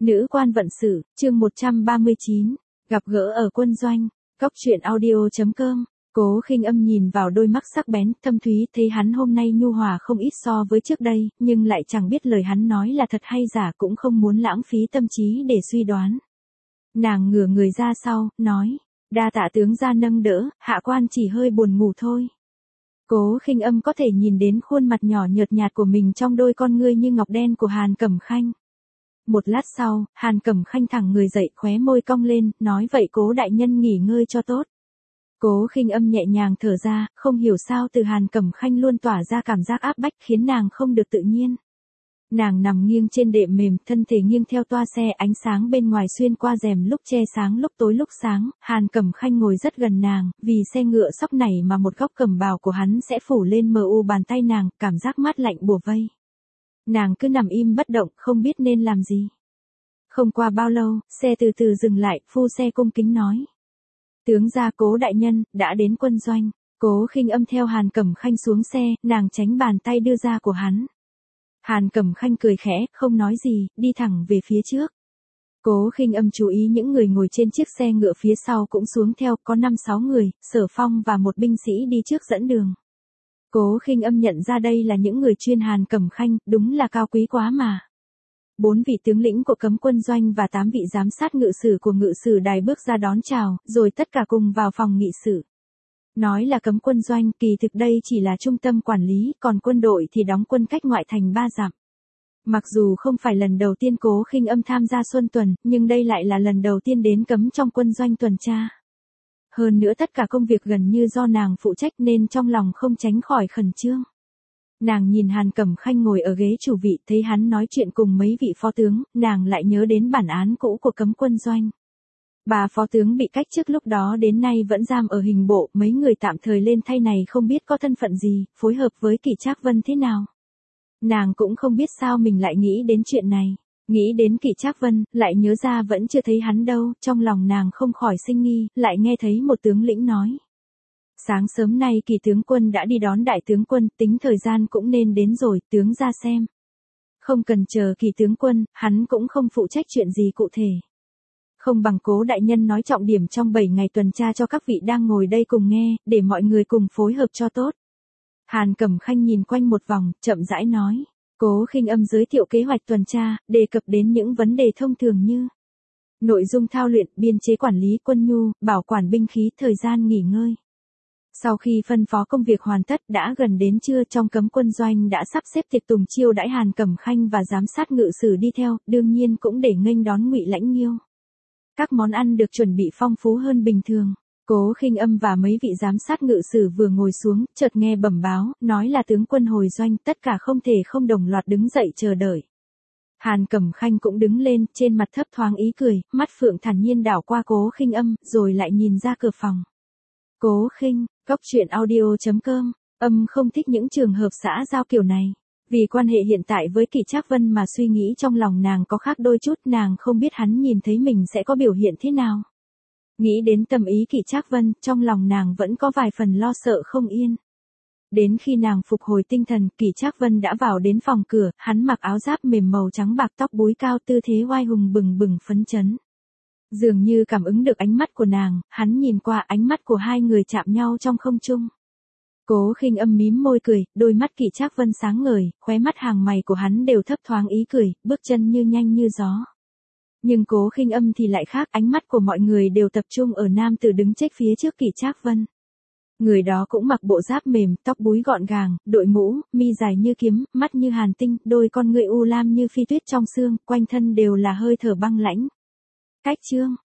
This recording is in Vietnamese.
Nữ quan vận sự, chương 139, gặp gỡ ở quân doanh, Cóc truyện audio.com. Cố Khinh Âm nhìn vào đôi mắt sắc bén, thâm thúy, thấy hắn hôm nay nhu hòa không ít so với trước đây, nhưng lại chẳng biết lời hắn nói là thật hay giả, cũng không muốn lãng phí tâm trí để suy đoán. Nàng ngửa người ra sau, nói, đa tạ tướng gia nâng đỡ, hạ quan chỉ hơi buồn ngủ thôi. Cố Khinh Âm có thể nhìn đến khuôn mặt nhỏ nhợt nhạt của mình trong đôi con ngươi như ngọc đen của Hàn Cẩm Khanh. Một lát sau, Hàn Cẩm Khanh thẳng người dậy, khóe môi cong lên, nói vậy Cố đại nhân nghỉ ngơi cho tốt. Cố Khinh Âm nhẹ nhàng thở ra, không hiểu sao từ Hàn Cẩm Khanh luôn tỏa ra cảm giác áp bách khiến nàng không được tự nhiên. Nàng nằm nghiêng trên đệm mềm, thân thể nghiêng theo toa xe, ánh sáng bên ngoài xuyên qua rèm lúc che sáng lúc tối lúc sáng, Hàn Cẩm Khanh ngồi rất gần nàng, vì xe ngựa sóc này mà một góc cẩm bào của hắn sẽ phủ lên mờ u bàn tay nàng, cảm giác mát lạnh bủa vây. Nàng cứ nằm im bất động, không biết nên làm gì. Không qua bao lâu, xe từ từ dừng lại, phu xe cung kính nói. Tướng gia Cố đại nhân, đã đến quân doanh. Cố Khinh Âm theo Hàn Cẩm Khanh xuống xe, nàng tránh bàn tay đưa ra của hắn. Hàn Cẩm Khanh cười khẽ, không nói gì, đi thẳng về phía trước. Cố Khinh Âm chú ý những người ngồi trên chiếc xe ngựa phía sau cũng xuống theo, có 5-6 người, Sở Phong và một binh sĩ đi trước dẫn đường. Cố Khinh Âm nhận ra đây là những người chuyên Hàn Cẩm Khanh, đúng là cao quý quá mà. 4 vị tướng lĩnh của cấm quân doanh và 8 vị giám sát ngự sử của ngự sử đài bước ra đón chào, rồi tất cả cùng vào phòng nghị sự. Nói là cấm quân doanh, kỳ thực đây chỉ là trung tâm quản lý, còn quân đội thì đóng quân cách ngoại thành 3 dặm. Mặc dù không phải lần đầu tiên Cố Khinh Âm tham gia xuân tuần, nhưng đây lại là lần đầu tiên đến cấm trong quân doanh tuần tra. Hơn nữa tất cả công việc gần như do nàng phụ trách nên trong lòng không tránh khỏi khẩn trương. Nàng nhìn Hàn Cẩm Khanh ngồi ở ghế chủ vị, thấy hắn nói chuyện cùng mấy vị phó tướng, nàng lại nhớ đến bản án cũ của cấm quân doanh. Bà phó tướng bị cách chức lúc đó đến nay vẫn giam ở hình bộ, mấy người tạm thời lên thay này không biết có thân phận gì, phối hợp với Kỷ Trác Vân thế nào. Nàng cũng không biết sao mình lại nghĩ đến chuyện này. Nghĩ đến Kỷ Trác Vân, lại nhớ ra vẫn chưa thấy hắn đâu, trong lòng nàng không khỏi sinh nghi, lại nghe thấy một tướng lĩnh nói. Sáng sớm nay Kỷ tướng quân đã đi đón đại tướng quân, tính thời gian cũng nên đến rồi, tướng ra xem. Không cần chờ Kỷ tướng quân, hắn cũng không phụ trách chuyện gì cụ thể. Không bằng Cố đại nhân nói trọng điểm trong 7 ngày tuần tra cho các vị đang ngồi đây cùng nghe, để mọi người cùng phối hợp cho tốt. Hàn Cẩm Khanh nhìn quanh một vòng, chậm rãi nói. Cố Khinh Âm giới thiệu kế hoạch tuần tra, đề cập đến những vấn đề thông thường như nội dung thao luyện, biên chế quản lý quân nhu, bảo quản binh khí, thời gian nghỉ ngơi. Sau khi phân phó công việc hoàn tất đã gần đến trưa, trong cấm quân doanh đã sắp xếp tiệc tùng chiêu đãi Hàn Cẩm Khanh và giám sát ngự sử đi theo, đương nhiên cũng để nghênh đón Ngụy Lãnh Nghiêu. Các món ăn được chuẩn bị phong phú hơn bình thường. Cố Khinh Âm và mấy vị giám sát ngự sử vừa ngồi xuống, chợt nghe bẩm báo, nói là tướng quân hồi doanh, tất cả không thể không đồng loạt đứng dậy chờ đợi. Hàn Cẩm Khanh cũng đứng lên, trên mặt thấp thoáng ý cười, mắt phượng thản nhiên đảo qua Cố Khinh Âm, rồi lại nhìn ra cửa phòng. Cố Khinh, Cóc truyện audio.com, Âm không thích những trường hợp xã giao kiểu này. Vì quan hệ hiện tại với Kỷ Trác Vân mà suy nghĩ trong lòng nàng có khác đôi chút, nàng không biết hắn nhìn thấy mình sẽ có biểu hiện thế nào. Nghĩ đến tâm ý Kỷ Trác Vân, trong lòng nàng vẫn có vài phần lo sợ không yên. Đến khi nàng phục hồi tinh thần, Kỷ Trác Vân đã vào đến phòng cửa, hắn mặc áo giáp mềm màu trắng bạc, tóc búi cao, tư thế oai hùng bừng bừng phấn chấn. Dường như cảm ứng được ánh mắt của nàng, hắn nhìn qua, ánh mắt của hai người chạm nhau trong không trung. Cố Khinh Âm mím môi cười, đôi mắt Kỷ Trác Vân sáng ngời, khóe mắt hàng mày của hắn đều thấp thoáng ý cười, bước chân như nhanh như gió. Nhưng Cố Khinh Âm thì lại khác, ánh mắt của mọi người đều tập trung ở nam tử đứng chết phía trước Kỷ Trác Vân. Người đó cũng mặc bộ giáp mềm, tóc búi gọn gàng, đội mũ, mi dài như kiếm, mắt như hàn tinh, đôi con ngươi u lam như phi tuyết trong sương, quanh thân đều là hơi thở băng lãnh. Cách chương